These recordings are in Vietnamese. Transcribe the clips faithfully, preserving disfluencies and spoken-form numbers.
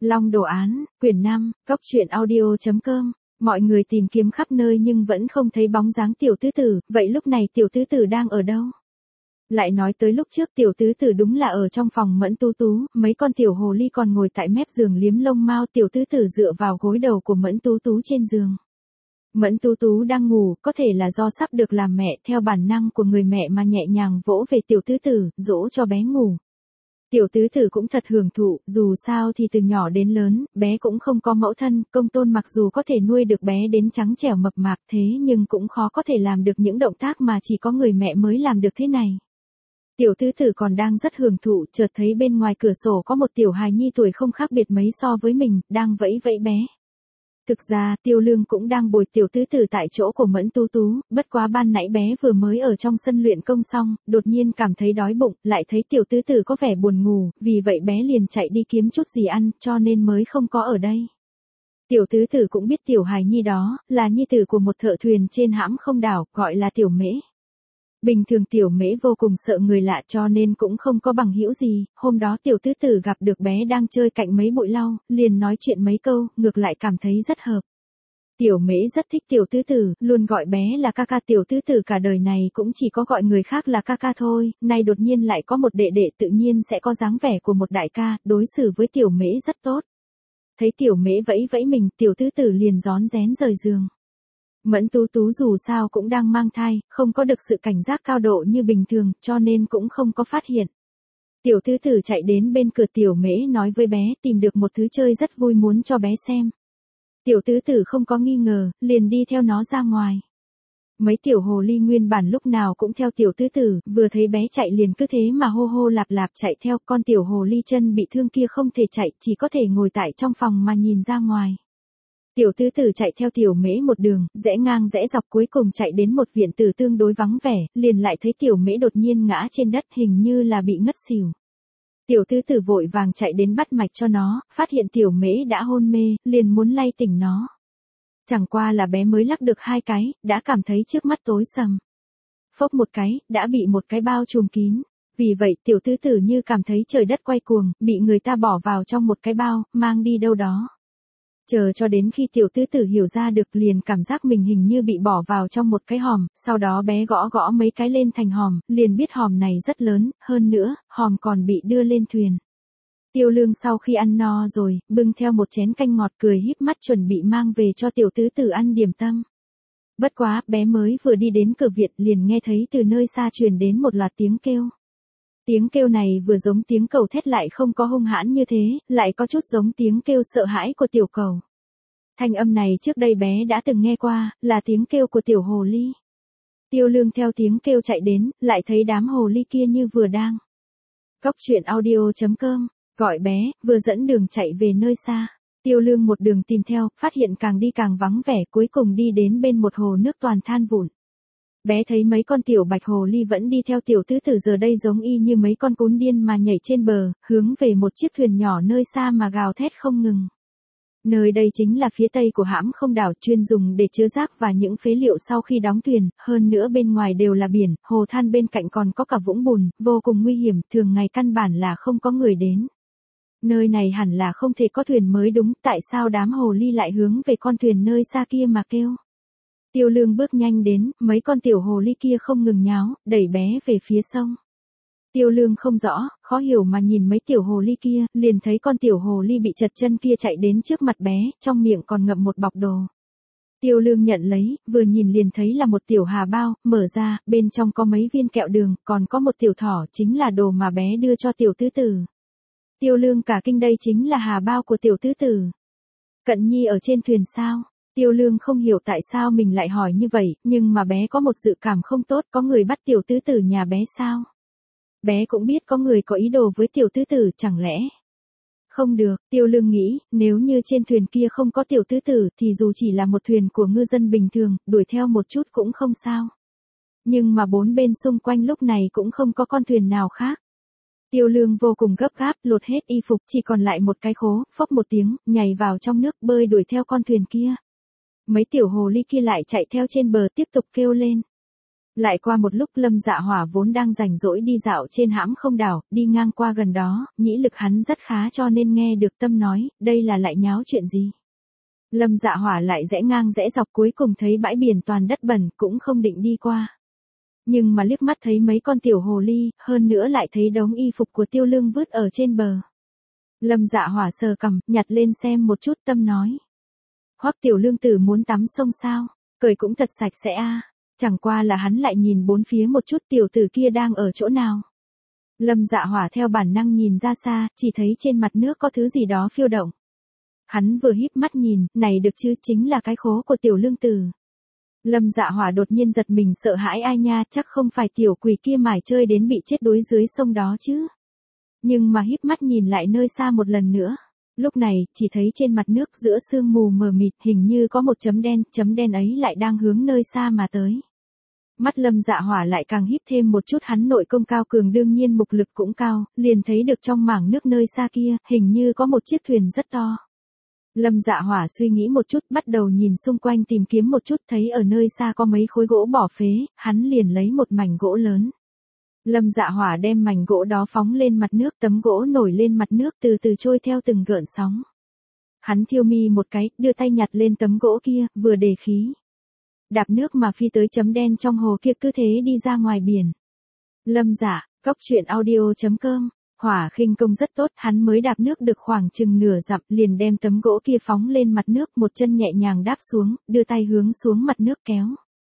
Long đồ án, quyển năm, cốc truyện audio chấm com. Mọi người tìm kiếm khắp nơi nhưng vẫn không thấy bóng dáng tiểu tứ tử, vậy lúc này tiểu tứ tử đang ở đâu? Lại nói tới lúc trước tiểu tứ tử đúng là ở trong phòng Mẫn Tú Tú, mấy con tiểu hồ ly còn ngồi tại mép giường liếm lông mao, tiểu tứ tử dựa vào gối đầu của Mẫn Tú Tú trên giường. Mẫn Tú Tú đang ngủ, có thể là do sắp được làm mẹ, theo bản năng của người mẹ mà nhẹ nhàng vỗ về tiểu tứ tử, dỗ cho bé ngủ. Tiểu tứ tử cũng thật hưởng thụ, dù sao thì từ nhỏ đến lớn, bé cũng không có mẫu thân, công tôn mặc dù có thể nuôi được bé đến trắng trẻo mập mạp thế nhưng cũng khó có thể làm được những động tác mà chỉ có người mẹ mới làm được thế này. Tiểu tứ tử còn đang rất hưởng thụ, chợt thấy bên ngoài cửa sổ có một tiểu hài nhi tuổi không khác biệt mấy so với mình, đang vẫy vẫy bé. Thực ra, Tiêu Lương cũng đang bồi tiểu tứ tử tại chỗ của Mẫn Tú Tú, bất quá ban nãy bé vừa mới ở trong sân luyện công xong, đột nhiên cảm thấy đói bụng, lại thấy tiểu tứ tử có vẻ buồn ngủ, vì vậy bé liền chạy đi kiếm chút gì ăn, cho nên mới không có ở đây. Tiểu tứ tử cũng biết tiểu hài nhi đó, là nhi tử của một thợ thuyền trên hãm không đảo, gọi là tiểu mễ. Bình thường tiểu mễ vô cùng sợ người lạ cho nên cũng không có bằng hữu gì, hôm đó tiểu tứ tử gặp được bé đang chơi cạnh mấy bụi lau, liền nói chuyện mấy câu, ngược lại cảm thấy rất hợp. Tiểu mễ rất thích tiểu tứ tử, luôn gọi bé là ca ca, tiểu tứ tử cả đời này cũng chỉ có gọi người khác là ca ca thôi, nay đột nhiên lại có một đệ đệ tự nhiên sẽ có dáng vẻ của một đại ca, đối xử với tiểu mễ rất tốt. Thấy tiểu mễ vẫy vẫy mình, tiểu tứ tử liền rón rén rời giường. Mẫn Tú Tú dù sao cũng đang mang thai, không có được sự cảnh giác cao độ như bình thường, cho nên cũng không có phát hiện. Tiểu tứ tử chạy đến bên cửa tiểu mễ nói với bé tìm được một thứ chơi rất vui muốn cho bé xem. Tiểu tứ tử không có nghi ngờ, liền đi theo nó ra ngoài. Mấy tiểu hồ ly nguyên bản lúc nào cũng theo tiểu tứ tử, vừa thấy bé chạy liền cứ thế mà hô hô lạp lạp chạy theo, con tiểu hồ ly chân bị thương kia không thể chạy, chỉ có thể ngồi tại trong phòng mà nhìn ra ngoài. Tiểu tứ tử chạy theo tiểu mễ một đường, rẽ ngang rẽ dọc cuối cùng chạy đến một viện tử tương đối vắng vẻ, liền lại thấy tiểu mễ đột nhiên ngã trên đất hình như là bị ngất xỉu. Tiểu tứ tử vội vàng chạy đến bắt mạch cho nó, phát hiện tiểu mễ đã hôn mê, liền muốn lay tỉnh nó. Chẳng qua là bé mới lắc được hai cái, đã cảm thấy trước mắt tối sầm. Phốc một cái, đã bị một cái bao trùm kín. Vì vậy tiểu tứ tử như cảm thấy trời đất quay cuồng, bị người ta bỏ vào trong một cái bao, mang đi đâu đó. Chờ cho đến khi tiểu tứ tử hiểu ra được liền cảm giác mình hình như bị bỏ vào trong một cái hòm, sau đó bé gõ gõ mấy cái lên thành hòm, liền biết hòm này rất lớn, hơn nữa, hòm còn bị đưa lên thuyền. Tiêu Lương sau khi ăn no rồi, bưng theo một chén canh ngọt cười híp mắt chuẩn bị mang về cho tiểu tứ tử ăn điểm tâm. Bất quá, bé mới vừa đi đến cửa viện liền nghe thấy từ nơi xa truyền đến một loạt tiếng kêu. Tiếng kêu này vừa giống tiếng cẩu thét lại không có hung hãn như thế, lại có chút giống tiếng kêu sợ hãi của tiểu cẩu. Thanh âm này trước đây bé đã từng nghe qua, là tiếng kêu của tiểu hồ ly. Tiêu Lương theo tiếng kêu chạy đến, lại thấy đám hồ ly kia như vừa đang. Cốc truyện audio chấm com, gọi bé, vừa dẫn đường chạy về nơi xa. Tiêu Lương một đường tìm theo, phát hiện càng đi càng vắng vẻ, cuối cùng đi đến bên một hồ nước toàn than vụn. Bé thấy mấy con tiểu bạch hồ ly vẫn đi theo tiểu tứ tử giờ đây giống y như mấy con cún điên mà nhảy trên bờ, hướng về một chiếc thuyền nhỏ nơi xa mà gào thét không ngừng. Nơi đây chính là phía tây của hãm không đảo chuyên dùng để chứa rác và những phế liệu sau khi đóng thuyền, hơn nữa bên ngoài đều là biển, hồ than bên cạnh còn có cả vũng bùn, vô cùng nguy hiểm, thường ngày căn bản là không có người đến. Nơi này hẳn là không thể có thuyền mới đúng, tại sao đám hồ ly lại hướng về con thuyền nơi xa kia mà kêu? Tiêu Lương bước nhanh đến, mấy con tiểu hồ ly kia không ngừng nháo, đẩy bé về phía sông. Tiêu Lương không rõ, khó hiểu mà nhìn mấy tiểu hồ ly kia, liền thấy con tiểu hồ ly bị chật chân kia chạy đến trước mặt bé, trong miệng còn ngậm một bọc đồ. Tiêu Lương nhận lấy, vừa nhìn liền thấy là một tiểu hà bao, mở ra, bên trong có mấy viên kẹo đường, còn có một tiểu thỏ, chính là đồ mà bé đưa cho tiểu tứ tử. Tiêu Lương cả kinh đây chính là hà bao của tiểu tứ tử. Cận nhi ở trên thuyền sao? Tiêu Lương không hiểu tại sao mình lại hỏi như vậy, nhưng mà bé có một dự cảm không tốt, có người bắt tiểu tứ tử nhà bé sao? Bé cũng biết có người có ý đồ với tiểu tứ tử, chẳng lẽ? Không được, Tiêu Lương nghĩ, nếu như trên thuyền kia không có tiểu tứ tử thì dù chỉ là một thuyền của ngư dân bình thường, đuổi theo một chút cũng không sao. Nhưng mà bốn bên xung quanh lúc này cũng không có con thuyền nào khác. Tiêu Lương vô cùng gấp gáp, lột hết y phục, chỉ còn lại một cái khố, phốc một tiếng, nhảy vào trong nước bơi đuổi theo con thuyền kia. Mấy tiểu hồ ly kia lại chạy theo trên bờ tiếp tục kêu lên. Lại qua một lúc Lâm Dạ Hỏa vốn đang rảnh rỗi đi dạo trên hãm không đảo, đi ngang qua gần đó, nhĩ lực hắn rất khá cho nên nghe được Tâm nói, đây là lại nháo chuyện gì. Lâm Dạ Hỏa lại rẽ ngang rẽ dọc cuối cùng thấy bãi biển toàn đất bẩn, cũng không định đi qua. Nhưng mà liếc mắt thấy mấy con tiểu hồ ly, hơn nữa lại thấy đống y phục của Tiêu Lương vứt ở trên bờ. Lâm Dạ Hỏa sờ cằm, nhặt lên xem một chút. Tâm nói. Hoắc tiểu lương tử muốn tắm sông sao, cởi cũng thật sạch sẽ a. Chẳng qua là hắn lại nhìn bốn phía một chút, tiểu tử kia đang ở chỗ nào. Lâm Dạ Hỏa theo bản năng nhìn ra xa, chỉ thấy trên mặt nước có thứ gì đó phiêu động. Hắn vừa híp mắt nhìn, này được chứ, chính là cái khố của tiểu lương tử. Lâm Dạ Hỏa đột nhiên giật mình sợ hãi, ai nha, chắc không phải tiểu quỷ kia mải chơi đến bị chết đuối dưới sông đó chứ. Nhưng mà híp mắt nhìn lại nơi xa một lần nữa. Lúc này, chỉ thấy trên mặt nước giữa sương mù mờ mịt hình như có một chấm đen, chấm đen ấy lại đang hướng nơi xa mà tới. Mắt Lâm Dạ Hỏa lại càng híp thêm một chút, hắn nội công cao cường đương nhiên mục lực cũng cao, liền thấy được trong mảng nước nơi xa kia, hình như có một chiếc thuyền rất to. Lâm Dạ Hỏa suy nghĩ một chút, bắt đầu nhìn xung quanh tìm kiếm một chút, thấy ở nơi xa có mấy khối gỗ bỏ phế, hắn liền lấy một mảnh gỗ lớn. Lâm Dạ Hỏa đem mảnh gỗ đó phóng lên mặt nước, tấm gỗ nổi lên mặt nước từ từ trôi theo từng gợn sóng. Hắn thiêu mi một cái, đưa tay nhặt lên tấm gỗ kia, vừa đề khí. Đạp nước mà phi tới chấm đen trong hồ kia, cứ thế đi ra ngoài biển. Lâm Dạ, cóc truyện audio chấm com. Hỏa khinh công rất tốt, hắn mới đạp nước được khoảng chừng nửa dặm, liền đem tấm gỗ kia phóng lên mặt nước, một chân nhẹ nhàng đáp xuống, đưa tay hướng xuống mặt nước kéo.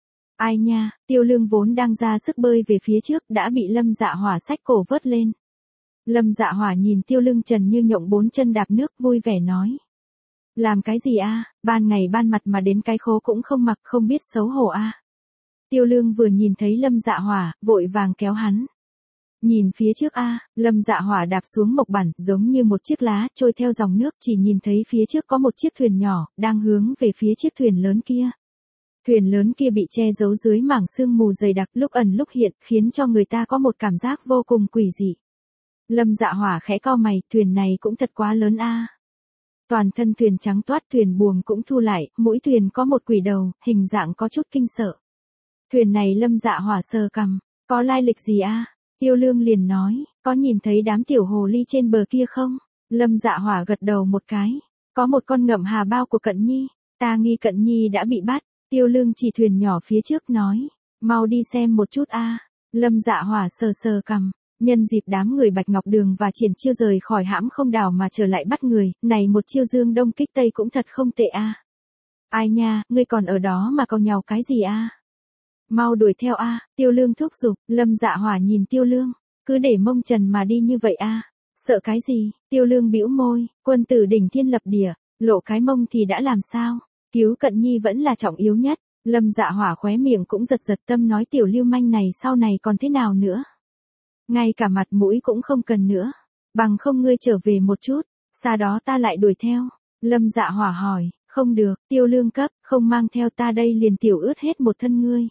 Ai nha, Tiêu Lương vốn đang ra sức bơi về phía trước, đã bị Lâm Dạ Hỏa xách cổ vớt lên. Lâm Dạ Hỏa nhìn Tiêu Lương trần như nhộng bốn chân đạp nước, vui vẻ nói. Làm cái gì a, ban ngày ban mặt mà đến cái khố cũng không mặc, không biết xấu hổ a. Tiêu Lương vừa nhìn thấy Lâm Dạ Hỏa, vội vàng kéo hắn. Nhìn phía trước a, Lâm Dạ Hỏa đạp xuống mộc bản, giống như một chiếc lá, trôi theo dòng nước, chỉ nhìn thấy phía trước có một chiếc thuyền nhỏ, đang hướng về phía chiếc thuyền lớn kia. Thuyền lớn kia bị che giấu dưới mảng sương mù dày đặc, lúc ẩn lúc hiện, khiến cho người ta có một cảm giác vô cùng quỷ dị. Lâm Dạ Hỏa khẽ cau mày, thuyền này cũng thật quá lớn a. Toàn thân thuyền trắng toát, thuyền buồm cũng thu lại, mũi thuyền có một quỷ đầu, hình dạng có chút kinh sợ. Thuyền này Lâm Dạ Hỏa sờ cằm, có lai lịch gì a? Tiêu Lương liền nói, có nhìn thấy đám tiểu hồ ly trên bờ kia không? Lâm Dạ Hỏa gật đầu một cái, có một con ngậm hà bao của Cận Nhi, ta nghi Cận Nhi đã bị bắt. Tiêu Lương chỉ thuyền nhỏ phía trước nói, mau đi xem một chút a. Lâm Dạ Hỏa sờ sờ cằm, nhân dịp đám người Bạch Ngọc Đường và Triển Chiêu rời khỏi hãm không đảo mà trở lại bắt người, này một chiêu dương đông kích tây cũng thật không tệ a. Ai nha, ngươi còn ở đó mà cau nhàu cái gì a? Mau đuổi theo a, Tiêu Lương thúc giục. Lâm Dạ Hỏa nhìn Tiêu Lương, cứ để mông trần mà đi như vậy a, sợ cái gì? Tiêu Lương bĩu môi, quân tử đỉnh thiên lập địa, lộ cái mông thì đã làm sao? Cứu Cận Nhi vẫn là trọng yếu nhất. Lâm Dạ Hỏa khóe miệng cũng giật giật, tâm nói tiểu lưu manh này sau này còn thế nào nữa? Ngay cả mặt mũi cũng không cần nữa. Bằng không ngươi trở về một chút, sau đó ta lại đuổi theo. Lâm Dạ Hỏa hỏi, không được, Tiêu Lương cấp, không mang theo ta đây liền tiểu ướt hết một thân ngươi.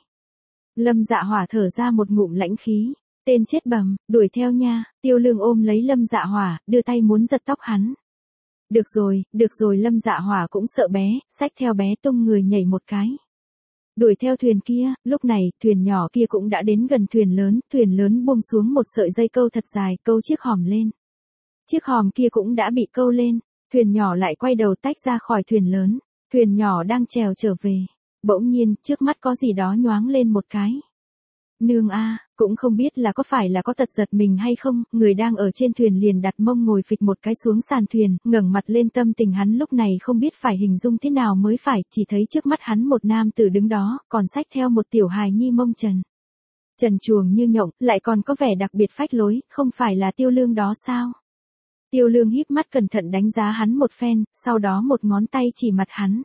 Lâm Dạ Hỏa thở ra một ngụm lãnh khí, tên chết bầm, đuổi theo nha. Tiêu Lương ôm lấy Lâm Dạ Hỏa, đưa tay muốn giật tóc hắn. Được rồi, được rồi. Lâm Dạ Hỏa cũng sợ bé, xách theo bé tung người nhảy một cái. Đuổi theo thuyền kia, lúc này, thuyền nhỏ kia cũng đã đến gần thuyền lớn, thuyền lớn buông xuống một sợi dây câu thật dài, câu chiếc hòm lên. Chiếc hòm kia cũng đã bị câu lên, thuyền nhỏ lại quay đầu tách ra khỏi thuyền lớn, thuyền nhỏ đang trèo trở về. Bỗng nhiên, trước mắt có gì đó nhoáng lên một cái. Nương a, cũng không biết là có phải là có tật giật mình hay không, người đang ở trên thuyền liền đặt mông ngồi phịch một cái xuống sàn thuyền, ngẩng mặt lên, tâm tình hắn lúc này không biết phải hình dung thế nào mới phải, chỉ thấy trước mắt hắn một nam tử đứng đó, còn xách theo một tiểu hài nhi mông trần. Trần truồng như nhộng, lại còn có vẻ đặc biệt phách lối, không phải là Tiêu Lương đó sao? Tiêu Lương híp mắt cẩn thận đánh giá hắn một phen, sau đó một ngón tay chỉ mặt hắn.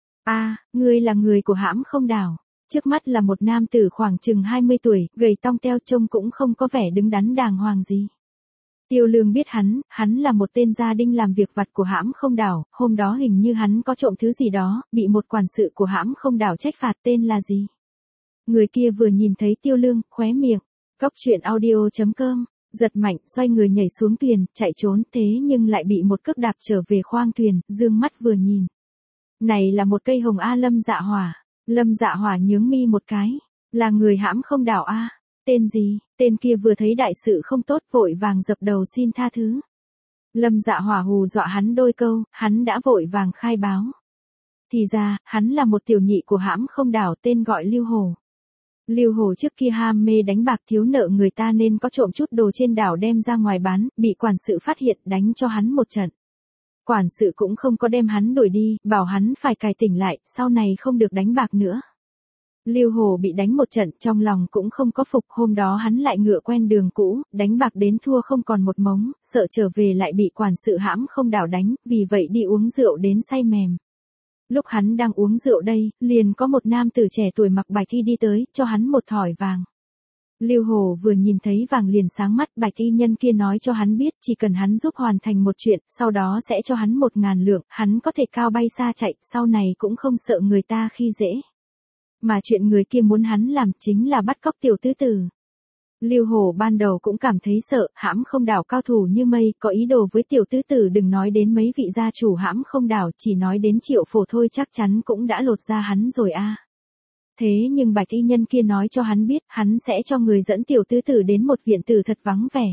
A, ngươi là người của hãm không đảo. Trước mắt là một nam tử khoảng chừng hai mươi tuổi, gầy tong teo, trông cũng không có vẻ đứng đắn đàng hoàng gì. Tiêu Lương biết hắn, hắn là một tên gia đinh làm việc vặt của hãm không đảo, hôm đó hình như hắn có trộm thứ gì đó, bị một quản sự của hãm không đảo trách phạt, tên là gì. Người kia vừa nhìn thấy Tiêu Lương, khóe miệng, cóc truyện audio chấm com, giật mạnh, xoay người nhảy xuống thuyền, chạy trốn, thế nhưng lại bị một cước đạp trở về khoang thuyền, dương mắt vừa nhìn. Này là một cây hồng a. Lâm Dạ Hỏa. Lâm Dạ Hỏa nhướng mi một cái. Là người hãm không đảo a? Tên gì? Tên kia vừa thấy đại sự không tốt vội vàng dập đầu xin tha thứ. Lâm Dạ Hỏa hù dọa hắn đôi câu, hắn đã vội vàng khai báo. Thì ra, hắn là một tiểu nhị của hãm không đảo tên gọi Lưu Hồ. Lưu Hồ trước kia ham mê đánh bạc thiếu nợ người ta nên có trộm chút đồ trên đảo đem ra ngoài bán, bị quản sự phát hiện đánh cho hắn một trận. Quản sự cũng không có đem hắn đuổi đi, bảo hắn phải cải tỉnh lại, sau này không được đánh bạc nữa. Lưu Hồ bị đánh một trận, trong lòng cũng không có phục, hôm đó hắn lại ngựa quen đường cũ, đánh bạc đến thua không còn một mống, sợ trở về lại bị quản sự hãm không đảo đánh, vì vậy đi uống rượu đến say mềm. Lúc hắn đang uống rượu đây, liền có một nam tử trẻ tuổi mặc bạch y đi tới, cho hắn một thỏi vàng. Lưu Hồ vừa nhìn thấy vàng liền sáng mắt, bạch y nhân kia nói cho hắn biết chỉ cần hắn giúp hoàn thành một chuyện, sau đó sẽ cho hắn một ngàn lượng, hắn có thể cao bay xa chạy, sau này cũng không sợ người ta khi dễ. Mà chuyện người kia muốn hắn làm chính là bắt cóc tiểu tứ tử. Lưu Hồ ban đầu cũng cảm thấy sợ, hãm không đảo cao thủ như mây, có ý đồ với tiểu tứ tử, đừng nói đến mấy vị gia chủ hãm không đảo, chỉ nói đến Triệu Phổ thôi chắc chắn cũng đã lột ra hắn rồi a. Thế nhưng bạch y nhân kia nói cho hắn biết, hắn sẽ cho người dẫn tiểu tứ tử đến một viện tử thật vắng vẻ.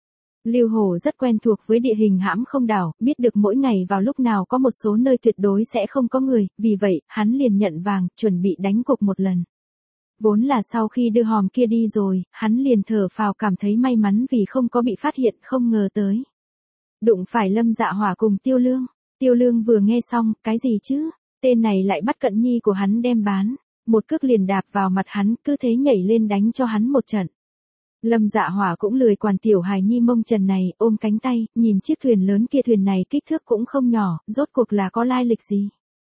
Lưu Hồ rất quen thuộc với địa hình hãm không đảo, biết được mỗi ngày vào lúc nào có một số nơi tuyệt đối sẽ không có người, vì vậy, hắn liền nhận vàng, chuẩn bị đánh cục một lần. Vốn là sau khi đưa hòm kia đi rồi, hắn liền thở phào cảm thấy may mắn vì không có bị phát hiện, không ngờ tới. Đụng phải Lâm Dạ Hỏa cùng Tiêu Lương. Tiêu Lương vừa nghe xong, cái gì chứ? Tên này lại bắt cận nhi của hắn đem bán. Một cước liền đạp vào mặt hắn, cứ thế nhảy lên đánh cho hắn một trận. Lâm Dạ Hỏa cũng lười quản tiểu hài nhi mông trần này, ôm cánh tay, nhìn chiếc thuyền lớn kia, thuyền này kích thước cũng không nhỏ, rốt cuộc là có lai lịch gì.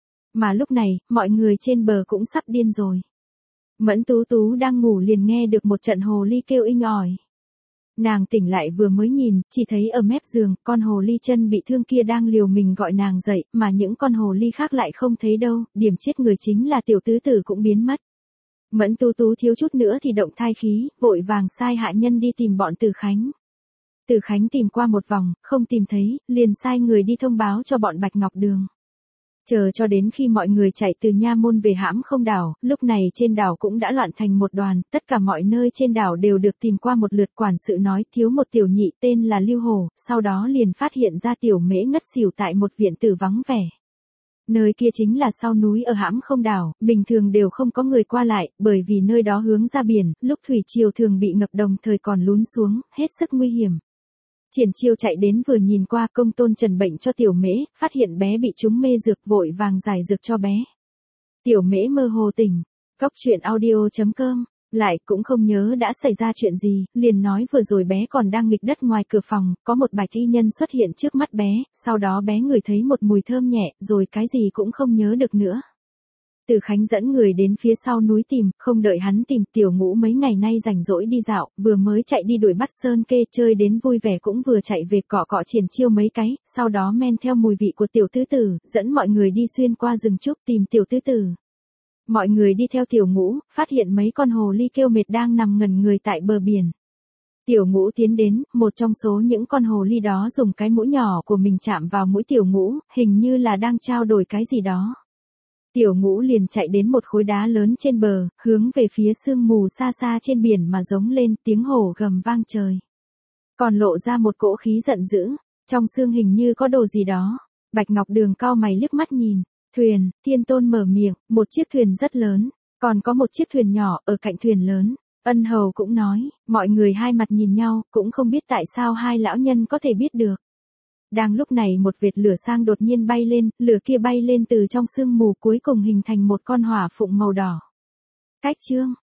Mà lúc này, mọi người trên bờ cũng sắp điên rồi. Mẫn Tú Tú đang ngủ liền nghe được một trận hồ ly kêu inh ỏi. Nàng tỉnh lại vừa mới nhìn, chỉ thấy ở mép giường, con hồ ly chân bị thương kia đang liều mình gọi nàng dậy, mà những con hồ ly khác lại không thấy đâu, điểm chết người chính là tiểu tứ tử cũng biến mất. Mẫn Tú Tú thiếu chút nữa thì động thai khí, vội vàng sai hạ nhân đi tìm bọn Từ Khánh. Từ Khánh tìm qua một vòng, không tìm thấy, liền sai người đi thông báo cho bọn Bạch Ngọc Đường. Chờ cho đến khi mọi người chạy từ nha môn về hãm không đảo, lúc này trên đảo cũng đã loạn thành một đoàn, tất cả mọi nơi trên đảo đều được tìm qua một lượt. Quản sự nói thiếu một tiểu nhị tên là Lưu Hồ, sau đó liền phát hiện ra tiểu mễ ngất xỉu tại một viện tử vắng vẻ. Nơi kia chính là sau núi ở hãm không đảo, bình thường đều không có người qua lại, bởi vì nơi đó hướng ra biển, lúc thủy triều thường bị ngập đồng thời còn lún xuống, hết sức nguy hiểm. Triển Chiêu chạy đến vừa nhìn qua, công tôn Trần bệnh cho tiểu mễ, phát hiện bé bị trúng mê dược, vội vàng giải dược cho bé. Tiểu mễ mơ hồ tỉnh, cóc truyện audio chấm com, lại cũng không nhớ đã xảy ra chuyện gì, liền nói vừa rồi bé còn đang nghịch đất ngoài cửa phòng, có một bạch y nhân xuất hiện trước mắt bé, sau đó bé ngửi thấy một mùi thơm nhẹ, rồi cái gì cũng không nhớ được nữa. Từ Khánh dẫn người đến phía sau núi tìm, không đợi hắn tìm, Tiểu Ngũ mấy ngày nay rảnh rỗi đi dạo, vừa mới chạy đi đuổi bắt sơn kê, chơi đến vui vẻ cũng vừa chạy về cọ cọ Triển Chiêu mấy cái, sau đó men theo mùi vị của tiểu tứ tử, dẫn mọi người đi xuyên qua rừng trúc tìm tiểu tứ tử. Mọi người đi theo Tiểu Ngũ, phát hiện mấy con hồ ly kêu mệt đang nằm ngẩn người tại bờ biển. Tiểu Ngũ tiến đến, một trong số những con hồ ly đó dùng cái mũi nhỏ của mình chạm vào mũi Tiểu Ngũ, hình như là đang trao đổi cái gì đó. Tiểu Ngũ liền chạy đến một khối đá lớn trên bờ, hướng về phía sương mù xa xa trên biển mà giống lên, tiếng hổ gầm vang trời. Còn lộ ra một cỗ khí giận dữ, trong sương hình như có đồ gì đó. Bạch Ngọc Đường cau mày liếc mắt nhìn, thuyền, Thiên Tôn mở miệng, một chiếc thuyền rất lớn, còn có một chiếc thuyền nhỏ ở cạnh thuyền lớn. Ân Hầu cũng nói, mọi người hai mặt nhìn nhau, cũng không biết tại sao hai lão nhân có thể biết được. Đang lúc này một vệt lửa sang đột nhiên bay lên, lửa kia bay lên từ trong sương mù cuối cùng hình thành một con hỏa phụng màu đỏ. Cách chương